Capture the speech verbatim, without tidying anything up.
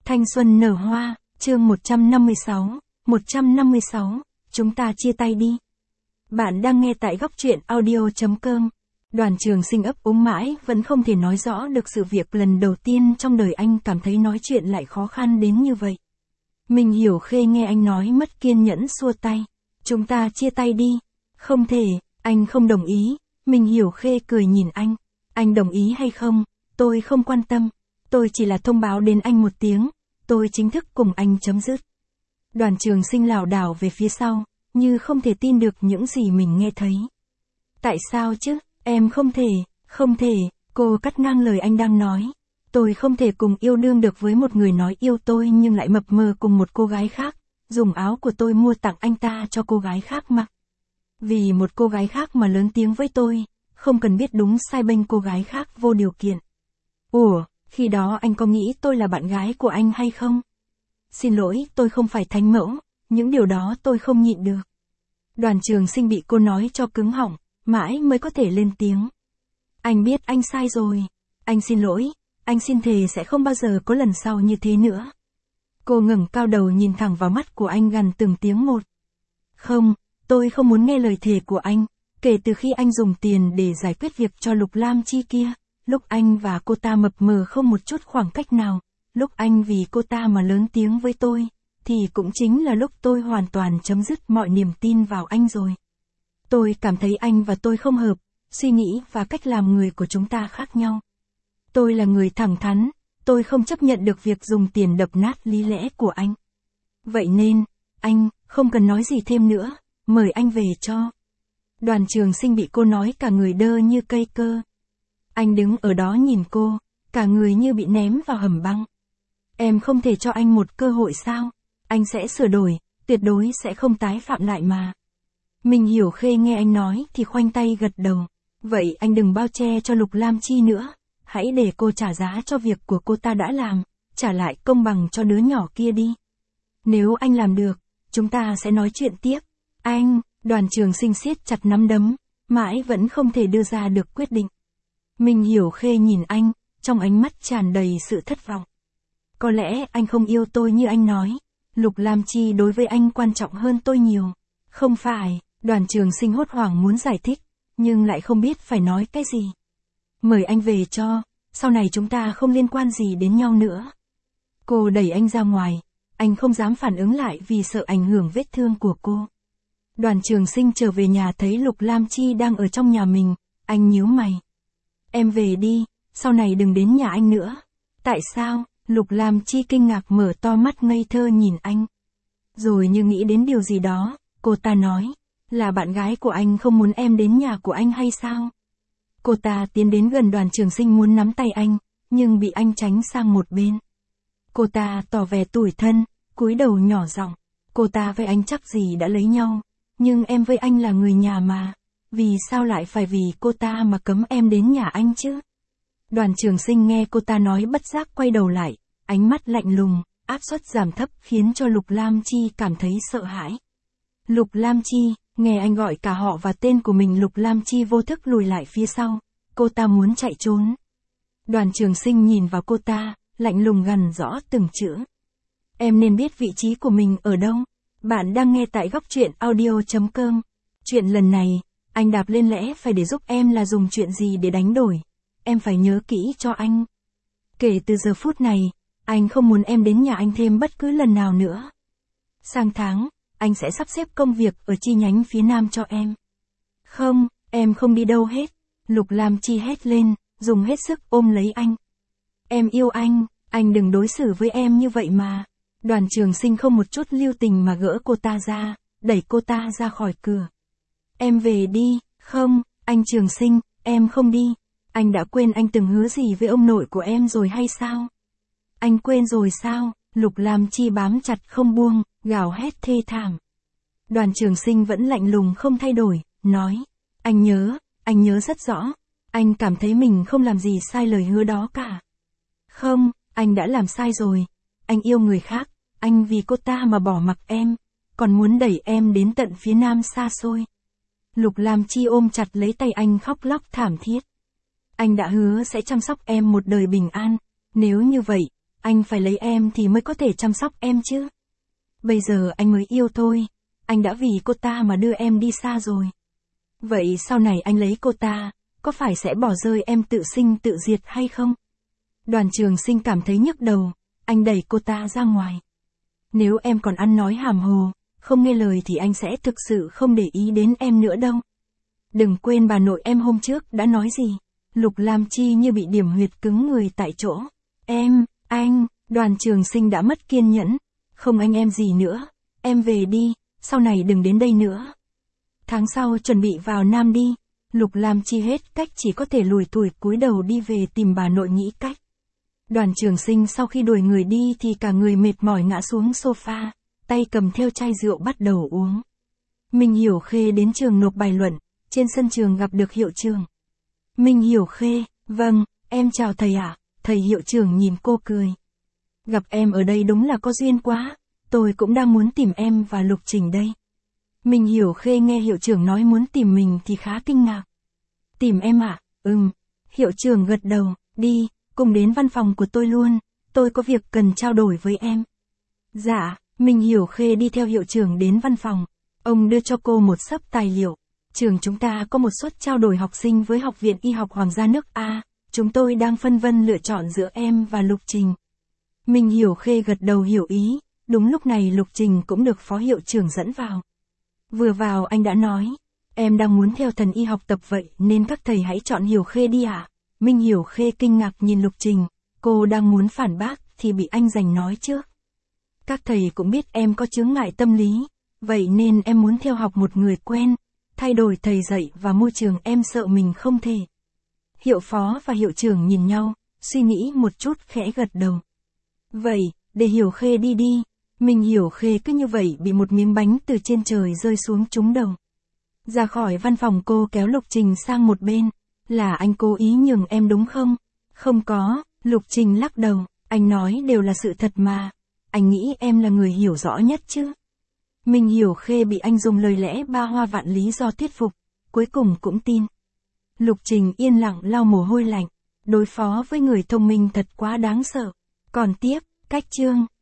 Thanh xuân nở hoa, chương một trăm năm mươi sáu, một trăm năm mươi sáu, chúng ta chia tay đi. Bạn đang nghe tại góc truyện audio chấm com. Đoàn Trường Sinh ấp úng mãi vẫn không thể nói rõ được sự việc lần đầu tiên trong đời anh cảm thấy nói chuyện lại khó khăn đến như vậy. Mình Hiểu Khê nghe anh nói mất kiên nhẫn xua tay. Chúng ta chia tay đi. Không thể, anh không đồng ý. Mình Hiểu Khê cười nhìn anh. Anh đồng ý hay không, tôi không quan tâm. Tôi chỉ là thông báo đến anh một tiếng. Tôi chính thức cùng anh chấm dứt. Đoàn Trường Sinh lảo đảo về phía sau, như không thể tin được những gì mình nghe thấy. Tại sao chứ, em không thể, không thể, cô cắt ngang lời anh đang nói. Tôi không thể cùng yêu đương được với một người nói yêu tôi nhưng lại mập mờ cùng một cô gái khác, dùng áo của tôi mua tặng anh ta cho cô gái khác mặc. Vì một cô gái khác mà lớn tiếng với tôi, không cần biết đúng sai bênh cô gái khác vô điều kiện. Ủa, khi đó anh có nghĩ tôi là bạn gái của anh hay không? Xin lỗi, tôi không phải thánh mẫu, những điều đó tôi không nhịn được. Đoàn Trường Sinh bị cô nói cho cứng họng, mãi mới có thể lên tiếng. Anh biết anh sai rồi, anh xin lỗi, anh xin thề sẽ không bao giờ có lần sau như thế nữa. Cô ngẩng cao đầu nhìn thẳng vào mắt của anh gằn từng tiếng một. Không, tôi không muốn nghe lời thề của anh, kể từ khi anh dùng tiền để giải quyết việc cho Lục Lam Chi kia, lúc anh và cô ta mập mờ không một chút khoảng cách nào, lúc anh vì cô ta mà lớn tiếng với tôi, thì cũng chính là lúc tôi hoàn toàn chấm dứt mọi niềm tin vào anh rồi. Tôi cảm thấy anh và tôi không hợp, suy nghĩ và cách làm người của chúng ta khác nhau. Tôi là người thẳng thắn, tôi không chấp nhận được việc dùng tiền đập nát lý lẽ của anh. Vậy nên, anh, không cần nói gì thêm nữa, mời anh về cho. Đoàn Trường Sinh bị cô nói cả người đơ như cây cơ. Anh đứng ở đó nhìn cô, cả người như bị ném vào hầm băng. Em không thể cho anh một cơ hội sao? Anh sẽ sửa đổi, tuyệt đối sẽ không tái phạm lại mà. Mình Hiểu Khê nghe anh nói thì khoanh tay gật đầu. Vậy anh đừng bao che cho Lục Lam Chi nữa. Hãy để cô trả giá cho việc của cô ta đã làm, trả lại công bằng cho đứa nhỏ kia đi. Nếu anh làm được, chúng ta sẽ nói chuyện tiếp. Anh, Đoàn Trường Sinh siết chặt nắm đấm, mãi vẫn không thể đưa ra được quyết định. Mình Hiểu Khê nhìn anh, trong ánh mắt tràn đầy sự thất vọng. Có lẽ anh không yêu tôi như anh nói. Lục Lam Chi đối với anh quan trọng hơn tôi nhiều. Không phải, Đoàn Trường Sinh hốt hoảng muốn giải thích, nhưng lại không biết phải nói cái gì. Mời anh về cho, sau này chúng ta không liên quan gì đến nhau nữa. Cô đẩy anh ra ngoài, anh không dám phản ứng lại vì sợ ảnh hưởng vết thương của cô. Đoàn Trường Sinh trở về nhà thấy Lục Lam Chi đang ở trong nhà mình, anh nhíu mày. Em về đi, sau này đừng đến nhà anh nữa. Tại sao? Lục Lam Chi kinh ngạc mở to mắt ngây thơ nhìn anh. Rồi như nghĩ đến điều gì đó, cô ta nói, là bạn gái của anh không muốn em đến nhà của anh hay sao? Cô ta tiến đến gần Đoàn Trường Sinh muốn nắm tay anh, nhưng bị anh tránh sang một bên. Cô ta tỏ vẻ tủi thân, cúi đầu nhỏ giọng, cô ta với anh chắc gì đã lấy nhau, nhưng em với anh là người nhà mà, vì sao lại phải vì cô ta mà cấm em đến nhà anh chứ? Đoàn Trường Sinh nghe cô ta nói bất giác quay đầu lại, ánh mắt lạnh lùng, áp suất giảm thấp khiến cho Lục Lam Chi cảm thấy sợ hãi. Lục Lam Chi, nghe anh gọi cả họ và tên của mình. Lục Lam Chi vô thức lùi lại phía sau, cô ta muốn chạy trốn. Đoàn Trường Sinh nhìn vào cô ta, lạnh lùng gằn rõ từng chữ. Em nên biết vị trí của mình ở đâu. Bạn đang nghe tại góc truyện audio chấm com. Chuyện lần này, anh đạp lên lẽ phải để giúp em là dùng chuyện gì để đánh đổi. Em phải nhớ kỹ cho anh. Kể từ giờ phút này, anh không muốn em đến nhà anh thêm bất cứ lần nào nữa. Sang tháng, anh sẽ sắp xếp công việc ở chi nhánh phía Nam cho em. Không, em không đi đâu hết. Lục Lam Chi hét lên, dùng hết sức ôm lấy anh. Em yêu anh, anh đừng đối xử với em như vậy mà. Đoàn Trường Sinh không một chút lưu tình mà gỡ cô ta ra, đẩy cô ta ra khỏi cửa. Em về đi. Không, anh Trường Sinh, em không đi. Anh đã quên anh từng hứa gì với ông nội của em rồi hay sao? Anh quên rồi sao? Lục Lam Chi bám chặt không buông, gào hét thê thảm. Đoàn Trường Sinh vẫn lạnh lùng không thay đổi, nói. Anh nhớ, anh nhớ rất rõ. Anh cảm thấy mình không làm gì sai lời hứa đó cả. Không, anh đã làm sai rồi. Anh yêu người khác, anh vì cô ta mà bỏ mặc em, còn muốn đẩy em đến tận phía Nam xa xôi. Lục Lam Chi ôm chặt lấy tay anh khóc lóc thảm thiết. Anh đã hứa sẽ chăm sóc em một đời bình an, nếu như vậy, Anh phải lấy em thì mới có thể chăm sóc em chứ. Bây giờ anh mới yêu thôi, anh đã vì cô ta mà đưa em đi xa rồi. Vậy sau này anh lấy cô ta, có phải sẽ bỏ rơi em tự sinh tự diệt hay không? Đoàn Trường Sinh cảm thấy nhức đầu, anh đẩy cô ta ra ngoài. Nếu em còn ăn nói hàm hồ, không nghe lời thì anh sẽ thực sự không để ý đến em nữa đâu. Đừng quên bà nội em hôm trước đã nói gì. Lục Lam Chi như bị điểm huyệt cứng người tại chỗ. Em, anh, Đoàn Trường Sinh đã mất kiên nhẫn. Không anh em gì nữa, em về đi, sau này đừng đến đây nữa. Tháng sau chuẩn bị vào Nam đi. Lục Lam Chi hết cách chỉ có thể lủi thủi cúi đầu đi về tìm bà nội nghĩ cách. Đoàn Trường Sinh sau khi đuổi người đi thì cả người mệt mỏi ngã xuống sofa, tay cầm theo chai rượu bắt đầu uống. Minh Hiểu Khê đến trường nộp bài luận, trên sân trường gặp được hiệu trưởng. Minh Hiểu Khê, vâng, em chào thầy ạ, thầy hiệu trưởng nhìn cô cười. Gặp em ở đây đúng là có duyên quá, tôi cũng đang muốn tìm em và Lục Trình đây. Minh Hiểu Khê nghe hiệu trưởng nói muốn tìm mình thì khá kinh ngạc. Tìm em ạ, à? Ừm, hiệu trưởng gật đầu, đi, cùng đến văn phòng của tôi luôn, tôi có việc cần trao đổi với em. Dạ, Minh Hiểu Khê đi theo hiệu trưởng đến văn phòng, ông đưa cho cô một xấp tài liệu. Trường chúng ta có một suất trao đổi học sinh với Học viện Y học Hoàng gia nước A, chúng tôi đang phân vân lựa chọn giữa em và Lục Trình. Minh Hiểu Khê gật đầu hiểu ý, đúng lúc này Lục Trình cũng được phó hiệu trưởng dẫn vào. Vừa vào anh đã nói, em đang muốn theo thần y học tập vậy nên các thầy hãy chọn Hiểu Khê đi ạ. À? Minh Hiểu Khê kinh ngạc nhìn Lục Trình, cô đang muốn phản bác thì bị anh giành nói trước. Các thầy cũng biết em có chướng ngại tâm lý, vậy nên em muốn theo học một người quen, thay đổi thầy dạy và môi trường em sợ mình không thể. Hiệu phó và hiệu trưởng nhìn nhau, suy nghĩ một chút khẽ gật đầu. Vậy, để Hiểu Khê đi đi. Minh Hiểu Khê cứ như vậy bị một miếng bánh từ trên trời rơi xuống trúng đầu. Ra khỏi văn phòng cô kéo Lục Trình sang một bên. Là anh cố ý nhường em đúng không? Không có, Lục Trình lắc đầu, anh nói đều là sự thật mà. Anh nghĩ em là người hiểu rõ nhất chứ. Minh Hiểu Khê bị anh dùng lời lẽ ba hoa vạn lý do thuyết phục, cuối cùng cũng tin. Lục Trình yên lặng lau mồ hôi lạnh, đối phó với người thông minh thật quá đáng sợ. Còn tiếp, cách chương.